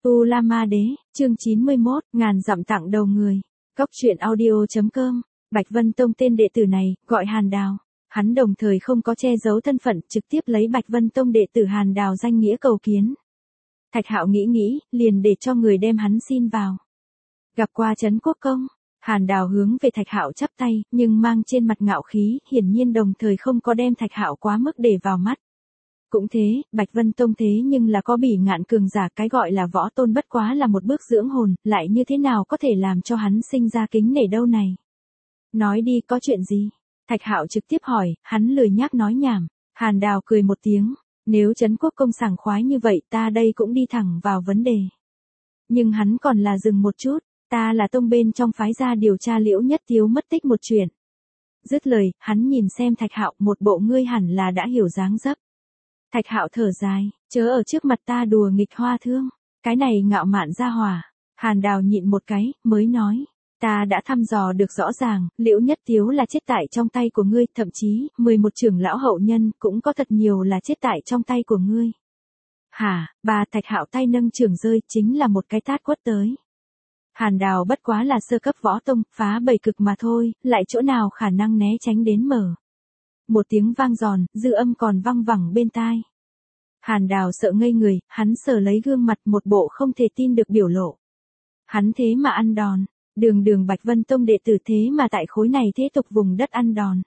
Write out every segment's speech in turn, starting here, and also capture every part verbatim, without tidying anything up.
U La Ma Đế, chương chín mươi mốt, ngàn dặm tặng đầu người. Cóc truyện audio.com, Bạch Vân Tông tên đệ tử này, gọi Hàn Đào. Hắn đồng thời không có che giấu thân phận, trực tiếp lấy Bạch Vân Tông đệ tử Hàn Đào danh nghĩa cầu kiến. Thạch Hạo nghĩ nghĩ, liền để cho người đem hắn xin vào. Gặp qua Trấn Quốc Công, Hàn Đào hướng về Thạch Hạo chắp tay, nhưng mang trên mặt ngạo khí, hiển nhiên đồng thời không có đem Thạch Hạo quá mức để vào mắt. Cũng thế, Bạch Vân Tông thế nhưng là có bỉ ngạn cường giả, cái gọi là võ tôn bất quá là một bước dưỡng hồn, lại như thế nào có thể làm cho hắn sinh ra kính nể đâu này. Nói đi, có chuyện gì? Thạch Hạo trực tiếp hỏi, hắn lười nhác nói nhảm. Hàn Đào cười một tiếng, nếu Trấn Quốc Công sảng khoái như vậy ta đây cũng đi thẳng vào vấn đề. Nhưng hắn còn là dừng một chút, ta là tông bên trong phái ra điều tra Liễu Nhất Tiếu mất tích một chuyện. Dứt lời, hắn nhìn xem Thạch Hạo, một bộ ngươi hẳn là đã hiểu dáng dấp. Thạch Hạo thở dài, chớ ở trước mặt ta đùa nghịch hoa thương, cái này ngạo mạn ra hỏa. Hàn Đào nhịn một cái, mới nói, ta đã thăm dò được rõ ràng, Liễu Nhất Tiếu là chết tại trong tay của ngươi, thậm chí, mười một trưởng lão hậu nhân cũng có thật nhiều là chết tại trong tay của ngươi. Hả, bà Thạch Hạo tay nâng trưởng rơi, chính là một cái tát quất tới. Hàn Đào bất quá là sơ cấp võ tông, phá bảy cực mà thôi, lại chỗ nào khả năng né tránh đến mở. Một tiếng vang giòn, dư âm còn văng vẳng bên tai. Hàn Đào sợ ngây người, hắn sờ lấy gương mặt, một bộ không thể tin được biểu lộ. Hắn thế mà ăn đòn, đường đường Bạch Vân Tông đệ tử thế mà tại khối này thế tục vùng đất ăn đòn.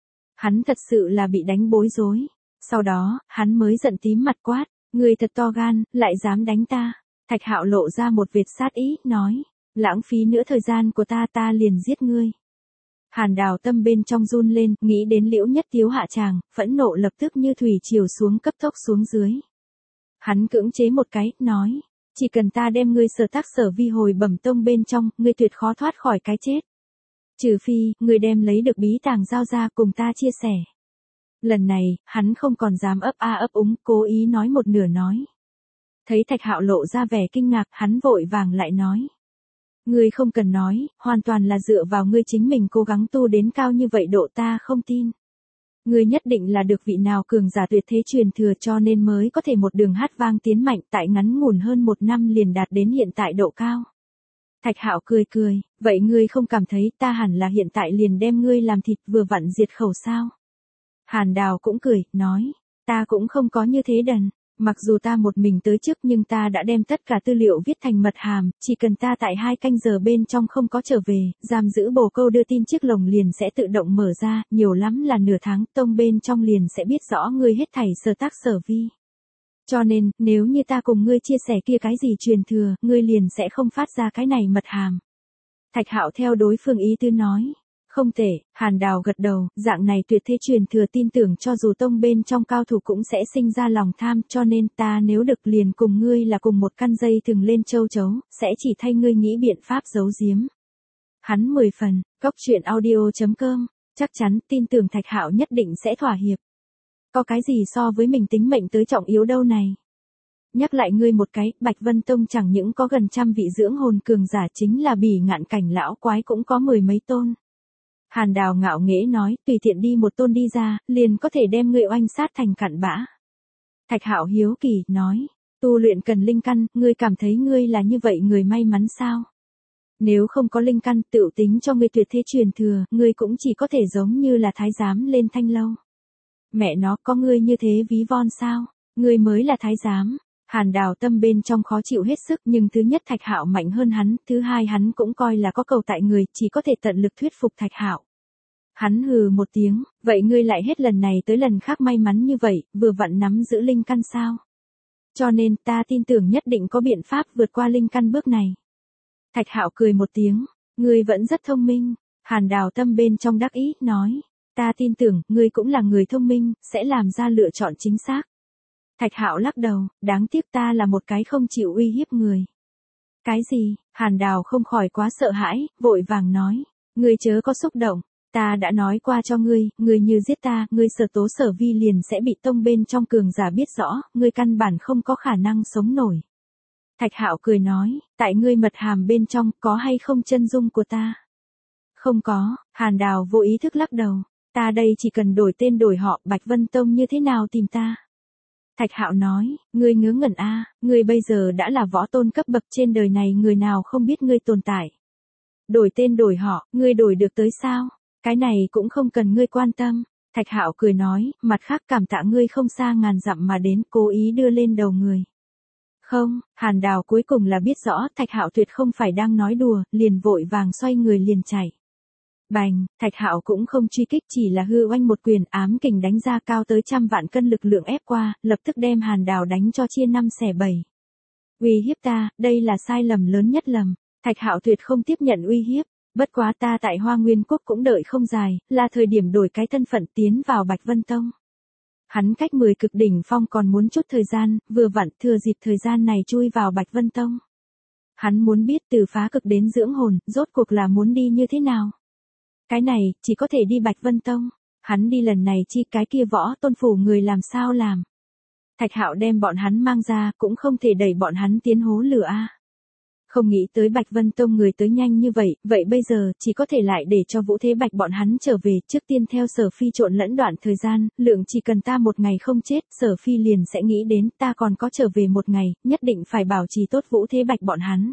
Hắn thật sự là bị đánh bối rối. Sau đó, hắn mới giận tím mặt quát, ngươi thật to gan, lại dám đánh ta. Thạch Hạo lộ ra một vệt sát ý, nói, lãng phí nữa thời gian của ta ta liền giết ngươi. Hàn Đào tâm bên trong run lên, nghĩ đến Liễu Nhất Tiếu hạ tràng, phẫn nộ lập tức như thủy triều xuống cấp tốc xuống dưới. Hắn cưỡng chế một cái, nói, chỉ cần ta đem ngươi sở tác sở vi hồi bẩm tông bên trong, ngươi tuyệt khó thoát khỏi cái chết. Trừ phi, ngươi đem lấy được bí tàng giao ra cùng ta chia sẻ. Lần này, hắn không còn dám ấp a ấp úng, cố ý nói một nửa nói. Thấy Thạch Hạo lộ ra vẻ kinh ngạc, hắn vội vàng lại nói. Ngươi không cần nói, hoàn toàn là dựa vào ngươi chính mình cố gắng tu đến cao như vậy độ, ta không tin. Ngươi nhất định là được vị nào cường giả tuyệt thế truyền thừa cho nên mới có thể một đường hát vang tiến mạnh, tại ngắn ngủn hơn một năm liền đạt đến hiện tại độ cao. Thạch Hạo cười cười, vậy ngươi không cảm thấy ta hẳn là hiện tại liền đem ngươi làm thịt vừa vặn diệt khẩu sao? Hàn Đào cũng cười, nói, ta cũng không có như thế đần. Mặc dù ta một mình tới trước nhưng ta đã đem tất cả tư liệu viết thành mật hàm, chỉ cần ta tại hai canh giờ bên trong không có trở về, giam giữ bồ câu đưa tin chiếc lồng liền sẽ tự động mở ra, nhiều lắm là nửa tháng, tông bên trong liền sẽ biết rõ ngươi hết thảy sở tác sở vi. Cho nên, nếu như ta cùng ngươi chia sẻ kia cái gì truyền thừa, ngươi liền sẽ không phát ra cái này mật hàm. Thạch Hạo theo đối phương ý tư nói. Không tệ, Hàn Đào gật đầu, dạng này tuyệt thế truyền thừa tin tưởng cho dù tông bên trong cao thủ cũng sẽ sinh ra lòng tham, cho nên ta nếu được liền cùng ngươi là cùng một căn dây thừng lên châu chấu, sẽ chỉ thay ngươi nghĩ biện pháp giấu giếm. Hắn mười phần, cóc truyện audio.com, chắc chắn tin tưởng Thạch Hạo nhất định sẽ thỏa hiệp. Có cái gì so với mình tính mệnh tới trọng yếu đâu này. Nhắc lại ngươi một cái, Bạch Vân Tông chẳng những có gần trăm vị dưỡng hồn cường giả, chính là bỉ ngạn cảnh lão quái cũng có mười mấy tôn. Hàn Đào ngạo nghễ nói, tùy tiện đi một tôn đi ra, liền có thể đem ngươi oanh sát thành cặn bã. Thạch Hạo hiếu kỳ, nói, tu luyện cần linh căn, ngươi cảm thấy ngươi là như vậy người may mắn sao? Nếu không có linh căn, tựu tính cho ngươi tuyệt thế truyền thừa, ngươi cũng chỉ có thể giống như là thái giám lên thanh lâu. Mẹ nó, có ngươi như thế ví von sao? Ngươi mới là thái giám. Hàn Đào tâm bên trong khó chịu hết sức, nhưng thứ nhất Thạch Hạo mạnh hơn hắn, thứ hai hắn cũng coi là có cầu tại người, chỉ có thể tận lực thuyết phục Thạch Hạo. Hắn hừ một tiếng, vậy ngươi lại hết lần này tới lần khác may mắn như vậy, vừa vặn nắm giữ linh căn sao? Cho nên ta tin tưởng nhất định có biện pháp vượt qua linh căn bước này. Thạch Hạo cười một tiếng, ngươi vẫn rất thông minh. Hàn Đào tâm bên trong đắc ý, nói, ta tin tưởng, ngươi cũng là người thông minh, sẽ làm ra lựa chọn chính xác. Thạch Hạo lắc đầu, đáng tiếc ta là một cái không chịu uy hiếp người. Cái gì? Hàn Đào không khỏi quá sợ hãi, vội vàng nói, ngươi chớ có xúc động, ta đã nói qua cho ngươi, ngươi như giết ta, ngươi sở tố sở vi liền sẽ bị tông bên trong cường giả biết rõ, ngươi căn bản không có khả năng sống nổi. Thạch Hạo cười nói, tại ngươi mật hàm bên trong có hay không chân dung của ta? Không có. Hàn Đào vô ý thức lắc đầu, ta đây chỉ cần đổi tên đổi họ, Bạch Vân Tông như thế nào tìm ta? Thạch Hạo nói, ngươi ngớ ngẩn a, ngươi bây giờ đã là võ tôn cấp bậc, trên đời này người nào không biết ngươi tồn tại. Đổi tên đổi họ, ngươi đổi được tới sao? Cái này cũng không cần ngươi quan tâm. Thạch Hạo cười nói, mặt khác cảm tạ ngươi không xa ngàn dặm mà đến, cố ý đưa lên đầu người. Không, Hàn Đào cuối cùng là biết rõ Thạch Hạo tuyệt không phải đang nói đùa, liền vội vàng xoay người liền chạy. Bành, Thạch Hạo cũng không truy kích, chỉ là hư oanh một quyền, ám kình đánh ra cao tới trăm vạn cân lực lượng ép qua, lập tức đem Hàn Đào đánh cho chia năm xẻ bảy. Uy hiếp ta, đây là sai lầm lớn nhất lầm. Thạch Hạo tuyệt không tiếp nhận uy hiếp, bất quá ta tại Hoa Nguyên Quốc cũng đợi không dài, là thời điểm đổi cái thân phận tiến vào Bạch Vân Tông. Hắn cách mười cực đỉnh phong còn muốn chút thời gian, vừa vặn thừa dịp thời gian này chui vào Bạch Vân Tông. Hắn muốn biết từ phá cực đến dưỡng hồn, rốt cuộc là muốn đi như thế nào. Cái này, chỉ có thể đi Bạch Vân Tông. Hắn đi lần này chi cái kia võ tôn phủ người làm sao làm. Thạch Hạo đem bọn hắn mang ra, cũng không thể đẩy bọn hắn tiến hố lửa a. Không nghĩ tới Bạch Vân Tông người tới nhanh như vậy, vậy bây giờ chỉ có thể lại để cho Vũ Thế Bạch bọn hắn trở về, trước tiên theo Sở Phi trộn lẫn đoạn thời gian, lượng chỉ cần ta một ngày không chết, Sở Phi liền sẽ nghĩ đến ta còn có trở về một ngày, nhất định phải bảo trì tốt Vũ Thế Bạch bọn hắn.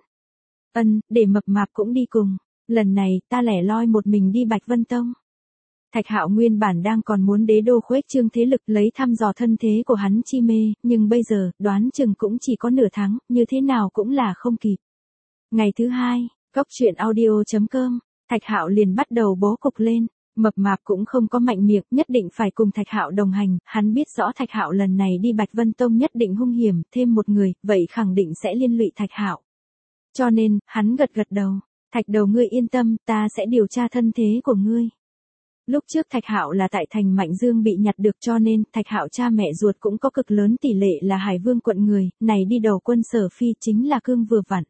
Ân, để mập mạp cũng đi cùng, lần này ta lẻ loi một mình đi Bạch Vân Tông. Thạch Hạo nguyên bản đang còn muốn đế đô khuếch trương thế lực lấy thăm dò thân thế của hắn chi mê, nhưng bây giờ, đoán chừng cũng chỉ có nửa tháng, như thế nào cũng là không kịp. Ngày thứ hai, góc truyện audio chấm com, Thạch Hạo liền bắt đầu bố cục lên, mập mạp cũng không có mạnh miệng, nhất định phải cùng Thạch Hạo đồng hành, hắn biết rõ Thạch Hạo lần này đi Bạch Vân Tông nhất định hung hiểm, thêm một người, vậy khẳng định sẽ liên lụy Thạch Hạo. Cho nên, hắn gật gật đầu, Thạch đầu ngươi yên tâm, ta sẽ điều tra thân thế của ngươi. Lúc trước Thạch Hạo là tại thành Mạnh Dương bị nhặt được, cho nên Thạch Hạo cha mẹ ruột cũng có cực lớn tỷ lệ là Hải Vương quận người, này đi đầu quân Sở Phi chính là cương vừa vặn.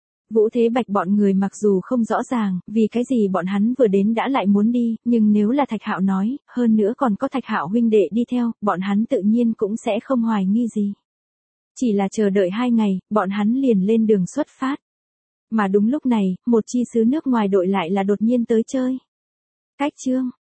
Vũ Thế Bạch bọn người mặc dù không rõ ràng, vì cái gì bọn hắn vừa đến đã lại muốn đi, nhưng nếu là Thạch Hạo nói, hơn nữa còn có Thạch Hạo huynh đệ đi theo, bọn hắn tự nhiên cũng sẽ không hoài nghi gì. Chỉ là chờ đợi hai ngày, bọn hắn liền lên đường xuất phát. Mà đúng lúc này, một chi sứ nước ngoài đội lại là đột nhiên tới chơi. Cách chương